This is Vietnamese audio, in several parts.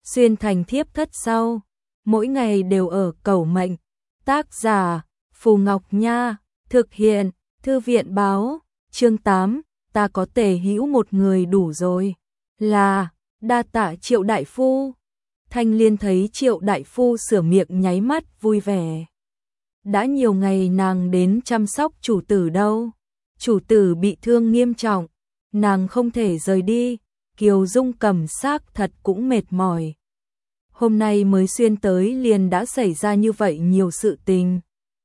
xuyên thành thiếp thất sau, mỗi ngày đều ở cầu mệnh. Tác giả Phù Ngọc Nha, thực hiện Thư viện báo. Chương 8, ta có Tề Hữu một người đủ rồi. Là, đa tạ Triệu đại phu. Thanh Liên thấy Triệu đại phu sửa miệng nháy mắt vui vẻ. Đã nhiều ngày nàng đến chăm sóc chủ tử đâu. Chủ tử bị thương nghiêm trọng, nàng không thể rời đi. Kiều Dung Cẩm xác thật cũng mệt mỏi. Hôm nay mới xuyên tới liền đã xảy ra như vậy nhiều sự tình.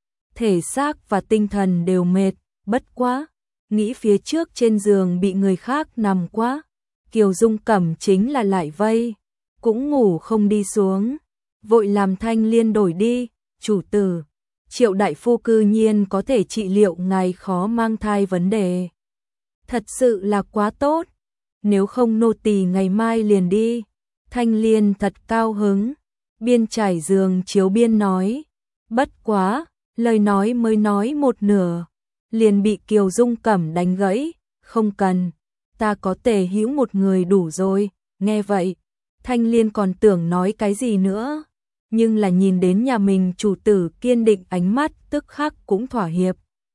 Thể xác và tinh thần đều mệt, bất quá. Nghĩ phía trước trên giường bị người khác nằm quá. Kiều Dung Cẩm chính là lại vây, cũng ngủ không đi xuống. Vội làm Thanh Liên đổi đi, chủ tử. Triệu đại phu cư nhiên có thể trị liệu ngài khó mang thai vấn đề. Thật sự là quá tốt. Nếu không nô tỳ ngày mai liền đi. Thanh Liên thật cao hứng, biên trải giường chiếu biên nói. Bất quá, lời nói mới nói một nửa, liền bị Kiều Dung Cẩm đánh gãy. Không cần, ta có Tề Hữu một người đủ rồi. Nghe vậy, Thanh Liên còn tưởng nói cái gì nữa, nhưng là nhìn đến nhà mình chủ tử kiên định ánh mắt tức khắc cũng thỏa hiệp.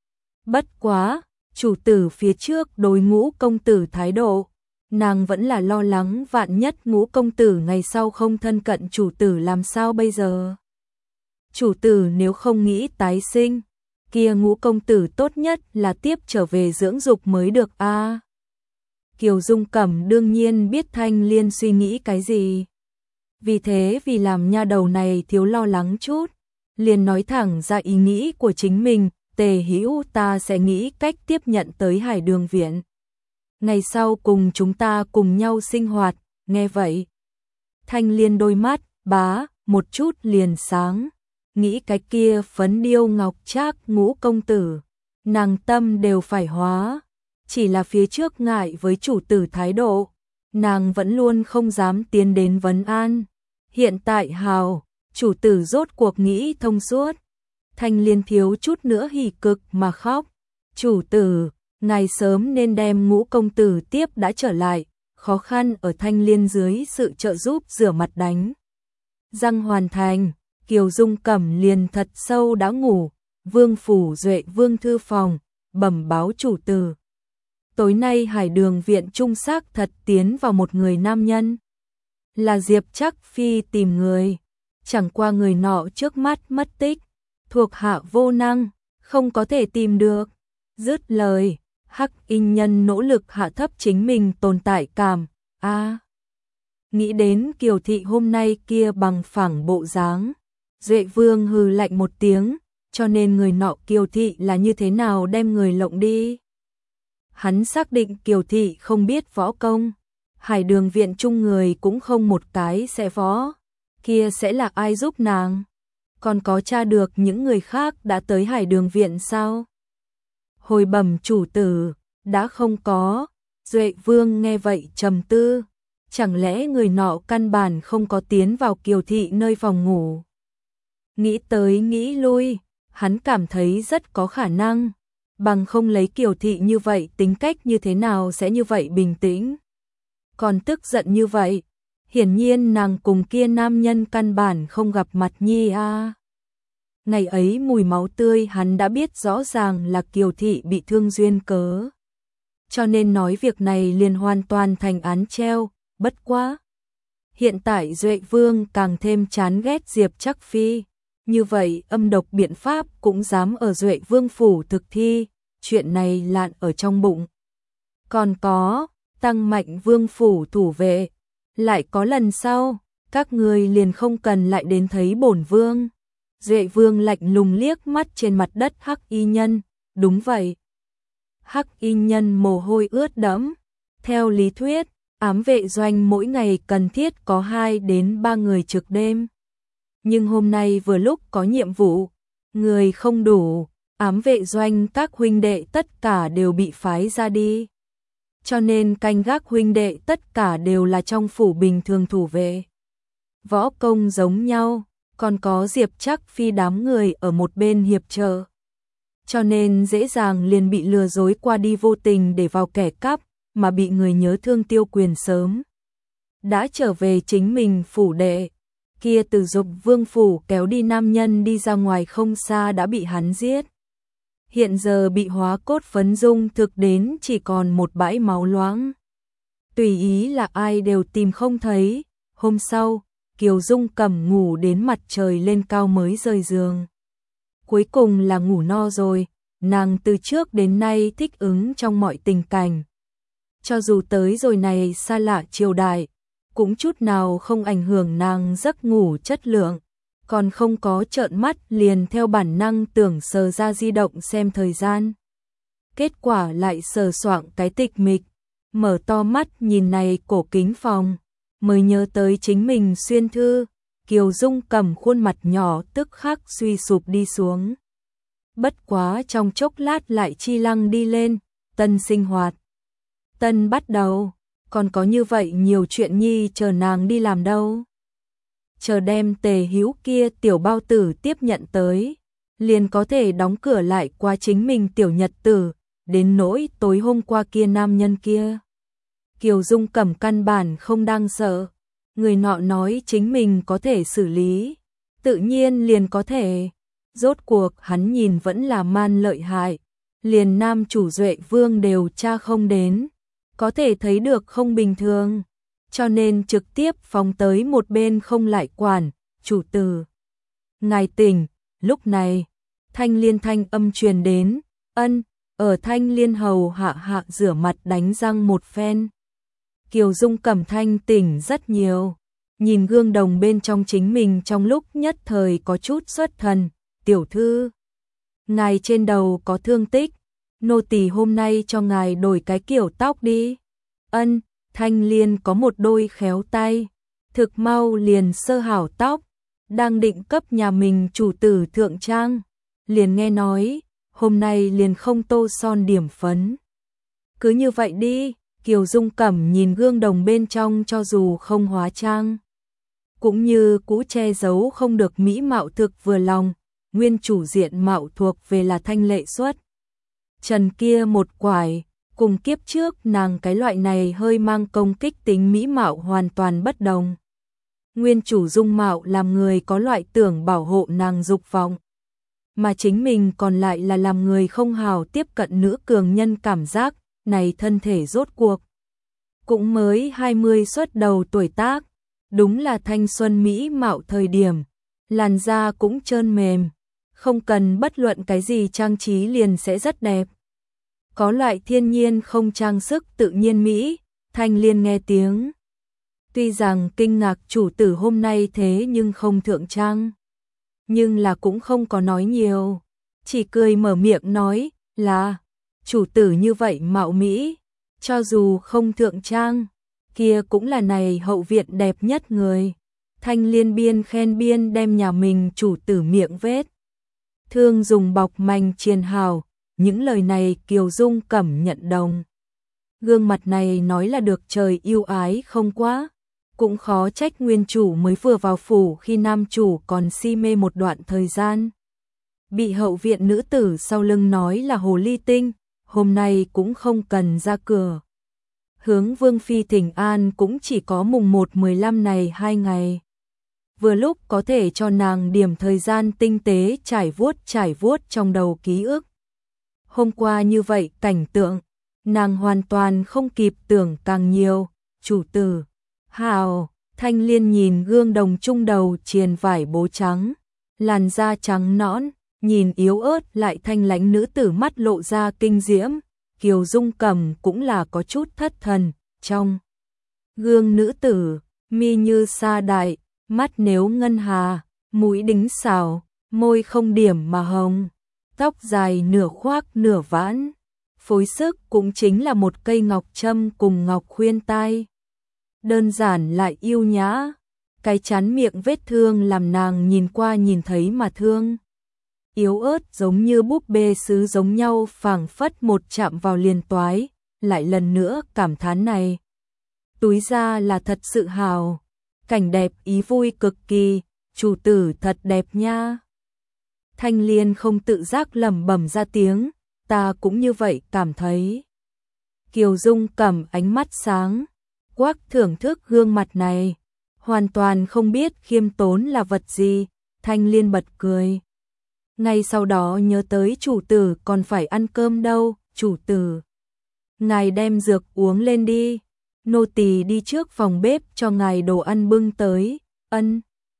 Bất quá, chủ tử phía trước đối Ngũ công tử thái độ, nàng vẫn là lo lắng vạn nhất Ngũ công tử ngày sau không thân cận chủ tử làm sao bây giờ. Chủ tử nếu không nghĩ tái sinh, kia Ngũ công tử tốt nhất là tiếp trở về dưỡng dục mới được a. Kiều Dung Cẩm đương nhiên biết Thanh Liên suy nghĩ cái gì. Vì thế vì làm nha đầu này thiếu lo lắng chút, liền nói thẳng ra ý nghĩ của chính mình. Tề Hữu, ta sẽ nghĩ cách tiếp nhận tới Hải Đường viện. Ngày sau cùng chúng ta cùng nhau sinh hoạt. Nghe vậy, Thanh Liên đôi mắt bá một chút liền sáng. Nghĩ cái kia phấn điêu ngọc trác Ngũ công tử, nàng tâm đều phải hóa. Chỉ là phía trước ngại với chủ tử thái độ, nàng vẫn luôn không dám tiến đến vấn an. Hiện tại hào, chủ tử rốt cuộc nghĩ thông suốt. Thanh Liên thiếu chút nữa hỉ cực mà khóc. Chủ tử, ngài sớm nên đem Ngũ công tử tiếp đã trở lại. Khó khăn ở Thanh Liên dưới sự trợ giúp rửa mặt đánh răng hoàn thành. Kiều Dung Cẩm liền thật sâu đã ngủ. Vương phủ Duệ Vương thư phòng, bẩm báo chủ tử. Tối nay Hải Đường viện trung xác thật tiến vào một người nam nhân. Là Diệp Trắc Phi tìm người. Chẳng qua người nọ trước mắt mất tích, thuộc hạ vô năng, không có thể tìm được. Dứt lời, Hắc Y Nhân nỗ lực hạ thấp chính mình tồn tại cảm. Nghĩ đến Kiều thị hôm nay kia bằng phẳng bộ dáng, Duệ Vương hừ lạnh một tiếng, cho nên người nọ Kiều thị là như thế nào đem người lộng đi. Hắn xác định Kiều thị không biết võ công, Hải Đường viện chung người cũng không một cái sẽ võ, kia sẽ là ai giúp nàng? Còn có tra được những người khác đã tới Hải Đường viện sao? Hồi bẩm chủ tử, đã không có. Duệ Vương nghe vậy trầm tư, chẳng lẽ người nọ căn bản không có tiến vào Kiều thị nơi phòng ngủ? Nghĩ tới nghĩ lui, hắn cảm thấy rất có khả năng, bằng không lấy Kiều thị như vậy tính cách như thế nào sẽ như vậy bình tĩnh, còn tức giận như vậy. Hiển nhiên nàng cùng kia nam nhân căn bản không gặp mặt nhi a. Ngày ấy mùi máu tươi hắn đã biết rõ ràng là Kiều thị bị thương duyên cớ, cho nên nói việc này liền hoàn toàn thành án treo. Bất quá, hiện tại Duệ Vương càng thêm chán ghét Diệp Trắc Phi, như vậy âm độc biện pháp cũng dám ở Duệ Vương phủ thực thi, chuyện này lạn ở trong bụng. Còn có, tăng mạnh Vương phủ thủ vệ, lại có lần sau, các người liền không cần lại đến thấy bổn vương. Duệ Vương lạnh lùng liếc mắt trên mặt đất Hắc Y Nhân. Đúng vậy. Hắc Y Nhân mồ hôi ướt đẫm. Theo lý thuyết, ám vệ doanh mỗi ngày cần thiết có 2 đến 3 người trực đêm. Nhưng hôm nay vừa lúc có nhiệm vụ, người không đủ, ám vệ doanh các huynh đệ tất cả đều bị phái ra đi. Cho nên canh gác huynh đệ tất cả đều là trong phủ bình thường thủ vệ. Võ công giống nhau, còn có Diệp Trắc Phi đám người ở một bên hiệp trợ. Cho nên dễ dàng liền bị lừa dối qua đi, vô tình để vào kẻ cắp, mà bị người nhớ thương Tiêu Quyền sớm đã trở về chính mình phủ đệ. Kia Từ Dục vương phủ kéo đi nam nhân đi ra ngoài không xa đã bị hắn giết. Hiện giờ bị hóa cốt phấn dung thực đến chỉ còn một bãi máu loãng. Tùy ý là ai đều tìm không thấy. Hôm sau, Kiều Dung Cẩm ngủ đến mặt trời lên cao mới rời giường. Cuối cùng là ngủ no rồi, nàng từ trước đến nay thích ứng trong mọi tình cảnh. Cho dù tới rồi này xa lạ triều đại, cũng chút nào không ảnh hưởng nàng giấc ngủ chất lượng, còn không có trợn mắt liền theo bản năng tưởng sờ ra di động xem thời gian. Kết quả lại sờ soạng cái tịch mịch, mở to mắt nhìn này cổ kính phòng, mới nhớ tới chính mình xuyên thư, Kiều Dung Cẩm khuôn mặt nhỏ tức khắc suy sụp đi xuống. Bất quá trong chốc lát lại chi lăng đi lên, tân sinh hoạt. Tân bắt đầu, còn có như vậy nhiều chuyện nhi chờ nàng đi làm đâu. Chờ đem Tề Hữu kia tiểu bao tử tiếp nhận tới, liền có thể đóng cửa lại qua chính mình tiểu nhật tử, đến nỗi tối hôm qua kia nam nhân kia. Kiều Dung Cẩm căn bản không đang sợ, người nọ nói chính mình có thể xử lý, tự nhiên liền có thể. Rốt cuộc hắn nhìn vẫn là man lợi hại, liền nam chủ Duệ Vương đều tra không đến, có thể thấy được không bình thường, cho nên trực tiếp phóng tới một bên không lại quản. Chủ tử, ngài tỉnh. Lúc này Thanh Liên thanh âm truyền đến. Ân. Ở Thanh Liên hầu hạ rửa mặt đánh răng một phen. Kiều Dung Cẩm thanh tỉnh rất nhiều, nhìn gương đồng bên trong chính mình trong lúc nhất thời có chút xuất thần. Tiểu thư, ngài trên đầu có thương tích, nô tỳ hôm nay cho ngài đổi cái kiểu tóc đi. Ân. Thanh Liên có một đôi khéo tay, thực mau liền sơ hảo tóc, đang định cấp nhà mình chủ tử thượng trang, liền nghe nói, hôm nay liền không tô son điểm phấn. Cứ như vậy đi. Kiều Dung Cẩm nhìn gương đồng bên trong cho dù không hóa trang, cũng như cũ che giấu không được mỹ mạo thực vừa lòng, nguyên chủ diện mạo thuộc về là thanh lệ xuất trần kia một quải, cùng kiếp trước nàng cái loại này hơi mang công kích tính mỹ mạo hoàn toàn bất đồng. Nguyên chủ dung mạo làm người có loại tưởng bảo hộ nàng dục vọng, mà chính mình còn lại là làm người không hào tiếp cận nữ cường nhân cảm giác. Này thân thể rốt cuộc cũng mới 20 xuất đầu tuổi tác, đúng là thanh xuân mỹ mạo thời điểm, làn da cũng trơn mềm, không cần bất luận cái gì trang trí liền sẽ rất đẹp. Có loại thiên nhiên không trang sức tự nhiên mỹ. Thanh Liên nghe tiếng, tuy rằng kinh ngạc chủ tử hôm nay thế nhưng không thượng trang, nhưng là cũng không có nói nhiều, chỉ cười mở miệng nói là chủ tử như vậy mạo mỹ, cho dù không thượng trang, kia cũng là này hậu viện đẹp nhất người. Thanh Liên biên khen biên đem nhà mình chủ tử miệng vết thương dùng bọc manh chiên hào, những lời này Kiều Dung Cẩm nhận đồng. Gương mặt này nói là được trời yêu ái không quá, cũng khó trách nguyên chủ mới vừa vào phủ khi nam chủ còn si mê một đoạn thời gian. Bị hậu viện nữ tử sau lưng nói là hồ ly tinh, hôm nay cũng không cần ra cửa. Hướng Vương Phi thỉnh an cũng chỉ có mùng 1-15 này 2 ngày. Vừa lúc có thể cho nàng điểm thời gian tinh tế trải vuốt trong đầu ký ức. Hôm qua như vậy cảnh tượng, nàng hoàn toàn không kịp tưởng càng nhiều. Chủ tử, hào. Thanh Liên nhìn gương đồng trung đầu triền vải bố trắng, làn da trắng nõn, nhìn yếu ớt lại thanh lãnh nữ tử mắt lộ ra kinh diễm. Kiều Dung Cẩm cũng là có chút thất thần. Trong gương nữ tử, mi như sa đại, mắt nếu ngân hà, mũi đính xảo, môi không điểm mà hồng, tóc dài nửa khoác nửa vãn, phối sức cũng chính là một cây ngọc trâm cùng ngọc khuyên tai. Đơn giản lại yêu nhã, cái chán miệng vết thương làm nàng nhìn qua nhìn thấy mà thương. Yếu ớt giống như búp bê sứ giống nhau, phảng phất một chạm vào liền toái, lại lần nữa cảm thán này. Túi ra là thật sự hào, cảnh đẹp ý vui cực kỳ, chủ tử thật đẹp nha. Thanh Liên không tự giác lẩm bẩm ra tiếng, ta cũng như vậy cảm thấy. Kiều Dung Cẩm ánh mắt sáng, quắc thưởng thức gương mặt này, hoàn toàn không biết khiêm tốn là vật gì. Thanh Liên bật cười. Ngay sau đó nhớ tới chủ tử còn phải ăn cơm đâu. Chủ tử, ngài đem dược uống lên đi, nô tỳ đi trước phòng bếp cho ngài đồ ăn bưng tới. Ân,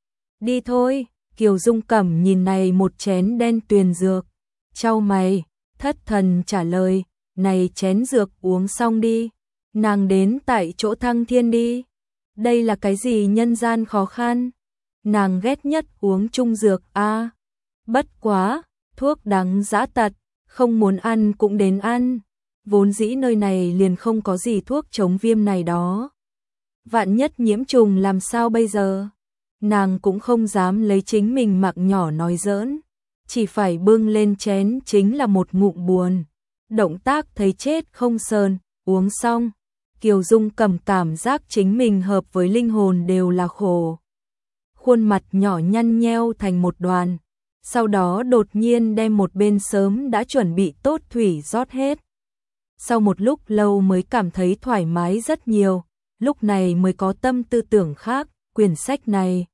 đi thôi. Kiều Dung Cẩm nhìn này một chén đen tuyền dược, chau mày, thất thần trả lời, này chén dược uống xong đi, nàng đến tại chỗ Thăng Thiên đi. Đây là cái gì nhân gian khó khăn, nàng ghét nhất uống chung dược a. Bất quá, thuốc đắng dã tật, không muốn ăn cũng đến ăn, vốn dĩ nơi này liền không có gì thuốc chống viêm này đó. Vạn nhất nhiễm trùng làm sao bây giờ? Nàng cũng không dám lấy chính mình mạng nhỏ nói giỡn, chỉ phải bưng lên chén chính là một ngụm buồn. Động tác thấy chết không sờn, uống xong, Kiều Dung Cẩm cảm giác chính mình hợp với linh hồn đều là khổ. Khuôn mặt nhỏ nhăn nheo thành một đoàn, sau đó đột nhiên đem một bên sớm đã chuẩn bị tốt thủy rót hết. Sau một lúc lâu mới cảm thấy thoải mái rất nhiều, lúc này mới có tâm tư tưởng khác. Quyển sách này,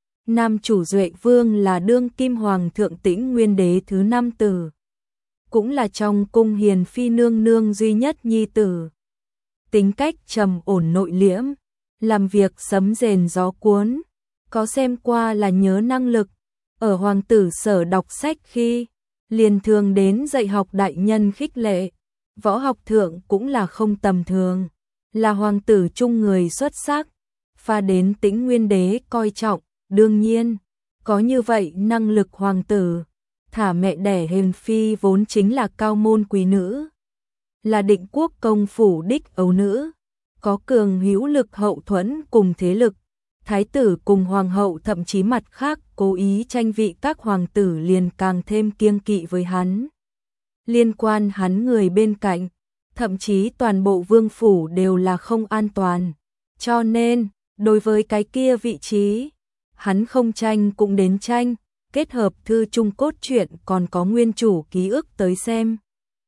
nam chủ Duệ Vương là đương kim hoàng thượng Tĩnh Nguyên Đế thứ 5 tử, cũng là trong cung hiền phi nương nương duy nhất nhi tử. Tính cách trầm ổn nội liễm, làm việc sấm rền gió cuốn, có xem qua là nhớ năng lực. Ở hoàng tử sở đọc sách khi, liền thường đến dạy học đại nhân khích lệ, võ học thượng cũng là không tầm thường, là hoàng tử trung người xuất sắc, pha đến Tĩnh Nguyên Đế coi trọng. Đương nhiên, có như vậy năng lực hoàng tử, thả mẹ đẻ hiền phi vốn chính là cao môn quý nữ, là Định Quốc công phủ đích ấu nữ, có cường hữu lực hậu thuẫn cùng thế lực. Thái tử cùng hoàng hậu thậm chí mặt khác cố ý tranh vị các hoàng tử liền càng thêm kiêng kỵ với hắn. Liên quan hắn người bên cạnh, thậm chí toàn bộ vương phủ đều là không an toàn. Cho nên, đối với cái kia vị trí, hắn không tranh cũng đến tranh, kết hợp thư trung cốt truyện còn có nguyên chủ ký ức tới xem.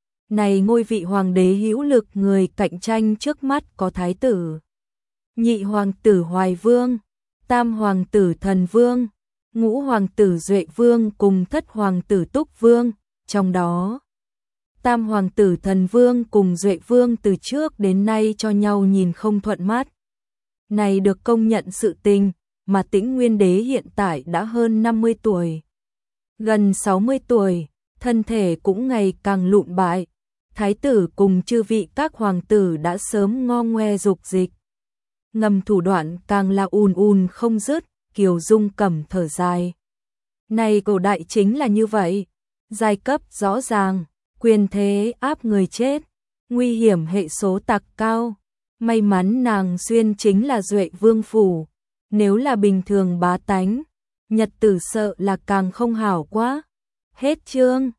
Này ngôi vị hoàng đế hữu lực người cạnh tranh trước mắt có thái tử, nhị hoàng tử Hoài Vương, tam hoàng tử Thần Vương, ngũ hoàng tử Duệ Vương cùng thất hoàng tử Túc Vương, trong đó tam hoàng tử Thần Vương cùng Duệ Vương từ trước đến nay cho nhau nhìn không thuận mắt. Này được công nhận sự tình, mà Tĩnh Nguyên Đế hiện tại đã hơn 50 tuổi, gần 60 tuổi, thân thể cũng ngày càng lụn bại. Thái tử cùng chư vị các hoàng tử đã sớm ngo ngoe dục dịch, ngầm thủ đoạn càng là ùn không dứt. Kiều Dung Cẩm thở dài. Này cổ đại chính là như vậy, giai cấp rõ ràng, quyền thế áp người chết, nguy hiểm hệ số tặc cao. May mắn nàng xuyên chính là Duệ Vương phủ, nếu là bình thường bá tánh, nhật tử sợ là càng không hảo quá. Hết chương.